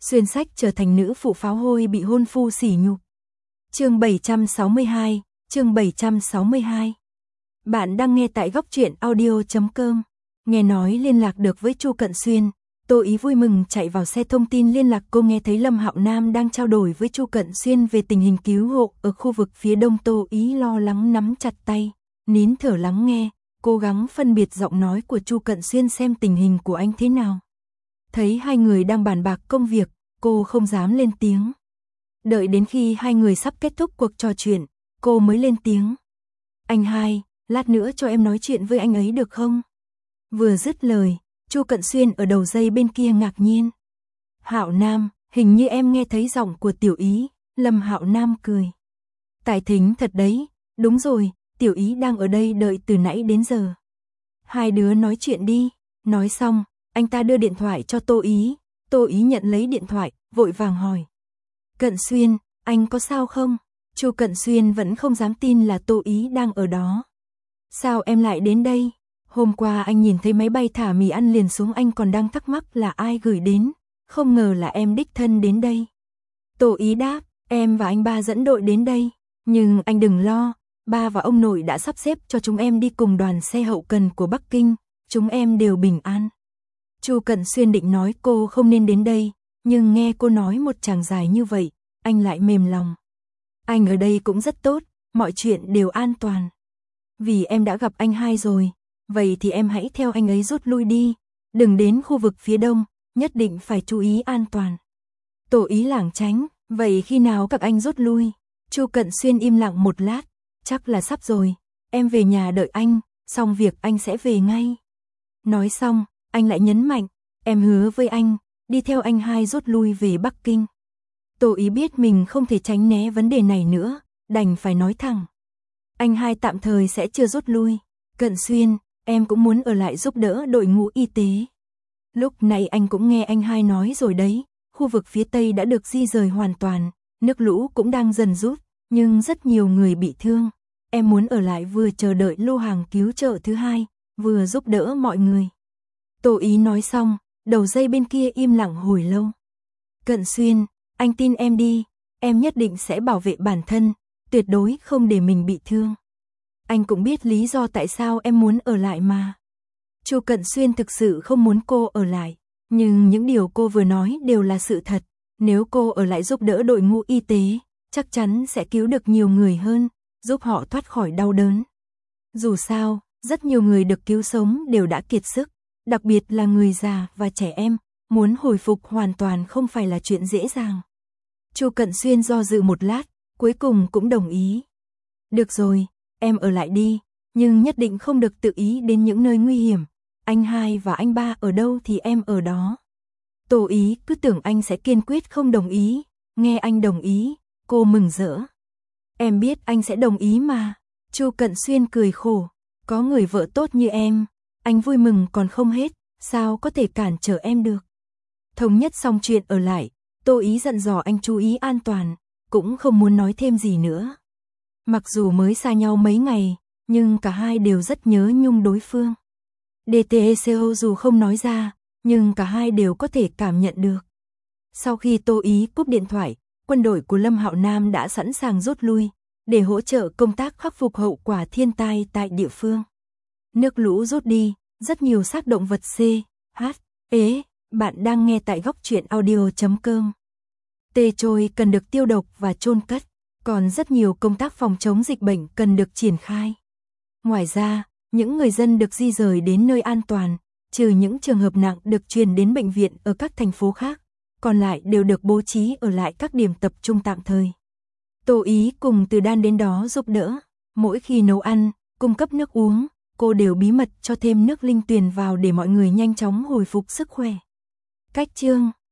xuyên sách trở thành nữ phụ pháo hôi bị hôn phu sỉ nhục. Chương 762, chương 762. Bạn đang nghe tại góc truyện audio.com. Nghe nói liên lạc được với Chu Cận Xuyên, Tô Ý vui mừng chạy vào xe thông tin liên lạc. Cô nghe thấy Lâm Hạo Nam đang trao đổi với Chu Cận Xuyên về tình hình cứu hộ ở khu vực phía đông. Tô Ý lo lắng nắm chặt tay, nín thở lắng nghe, cố gắng phân biệt giọng nói của Chu Cận Xuyên xem tình hình của anh thế nào. Thấy hai người đang bàn bạc công việc, cô không dám lên tiếng. Đợi đến khi hai người sắp kết thúc cuộc trò chuyện, cô mới lên tiếng. Anh hai, lát nữa cho em nói chuyện với anh ấy được không? Vừa dứt lời, Chu Cận Xuyên ở đầu dây bên kia ngạc nhiên. Hạo Nam, hình như em nghe thấy giọng của Tiểu Ý. Lâm Hạo Nam cười. Tài thính thật đấy, đúng rồi, Tiểu Ý đang ở đây đợi từ nãy đến giờ. Hai đứa nói chuyện đi. Nói xong, anh ta đưa điện thoại cho Tô Ý. Tô Ý nhận lấy điện thoại, vội vàng hỏi. Cận Xuyên, anh có sao không? Chu Cận Xuyên vẫn không dám tin là Tô Ý đang ở đó. Sao em lại đến đây? Hôm qua anh nhìn thấy máy bay thả mì ăn liền xuống, anh còn đang thắc mắc là ai gửi đến, không ngờ là em đích thân đến đây. Tô Ý đáp, em và anh ba dẫn đội đến đây, nhưng anh đừng lo, ba và ông nội đã sắp xếp cho chúng em đi cùng đoàn xe hậu cần của Bắc Kinh, chúng em đều bình an. Chu Cận Xuyên định nói cô không nên đến đây, nhưng nghe cô nói một tràng dài như vậy, anh lại mềm lòng. Anh ở đây cũng rất tốt, mọi chuyện đều an toàn. Vì em đã gặp anh hai rồi, vậy thì em hãy theo anh ấy rút lui đi, đừng đến khu vực phía đông, nhất định phải chú ý an toàn. Tô Ý lảng tránh, vậy khi nào các anh rút lui? Chu Cận Xuyên im lặng một lát, chắc là sắp rồi, em về nhà đợi anh, xong việc anh sẽ về ngay. Nói xong, anh lại nhấn mạnh, em hứa với anh, đi theo anh hai rút lui về Bắc Kinh. Tô Ý biết mình không thể tránh né vấn đề này nữa, đành phải nói thẳng. Anh hai tạm thời sẽ chưa rút lui. Cận Xuyên, em cũng muốn ở lại giúp đỡ đội ngũ y tế. Lúc này anh cũng nghe anh hai nói rồi đấy, khu vực phía Tây đã được di rời hoàn toàn, nước lũ cũng đang dần rút, nhưng rất nhiều người bị thương. Em muốn ở lại vừa chờ đợi lô hàng cứu trợ thứ hai, vừa giúp đỡ mọi người. Tô Ý nói xong, đầu dây bên kia im lặng hồi lâu. Cận Xuyên, anh tin em đi, em nhất định sẽ bảo vệ bản thân, tuyệt đối không để mình bị thương. Anh cũng biết lý do tại sao em muốn ở lại mà. Chu Cận Xuyên thực sự không muốn cô ở lại, nhưng những điều cô vừa nói đều là sự thật. Nếu cô ở lại giúp đỡ đội ngũ y tế, chắc chắn sẽ cứu được nhiều người hơn, giúp họ thoát khỏi đau đớn. Dù sao, rất nhiều người được cứu sống đều đã kiệt sức, đặc biệt là người già và trẻ em, muốn hồi phục hoàn toàn không phải là chuyện dễ dàng. Chu Cận Xuyên do dự một lát, cuối cùng cũng đồng ý. Được rồi, em ở lại đi, nhưng nhất định không được tự ý đến những nơi nguy hiểm. Anh hai và anh ba ở đâu thì em ở đó. Tô Ý cứ tưởng anh sẽ kiên quyết không đồng ý, nghe anh đồng ý, cô mừng rỡ. Em biết anh sẽ đồng ý mà. Chu Cận Xuyên cười khổ, có người vợ tốt như em, anh vui mừng còn không hết, sao có thể cản trở em được. Thống nhất xong chuyện ở lại, Tô Ý dặn dò anh chú ý an toàn, cũng không muốn nói thêm gì nữa. Mặc dù mới xa nhau mấy ngày, nhưng cả hai đều rất nhớ nhung đối phương. DTECO dù không nói ra, nhưng cả hai đều có thể cảm nhận được. Sau khi Tô Ý cúp điện thoại, quân đội của Lâm Hạo Nam đã sẵn sàng rút lui, để hỗ trợ công tác khắc phục hậu quả thiên tai tại địa phương. Nước lũ rút đi, rất nhiều xác động vật C, H, E, bạn đang nghe tại góc truyện audio.com. Tê trôi cần được tiêu độc và chôn cất, còn rất nhiều công tác phòng chống dịch bệnh cần được triển khai. Ngoài ra, những người dân được di rời đến nơi an toàn, trừ những trường hợp nặng được truyền đến bệnh viện ở các thành phố khác, còn lại đều được bố trí ở lại các điểm tập trung tạm thời. Tô Ý cùng Từ Đan đến đó giúp đỡ, mỗi khi nấu ăn, cung cấp nước uống, cô đều bí mật cho thêm nước linh tuyền vào để mọi người nhanh chóng hồi phục sức khỏe. Cách chương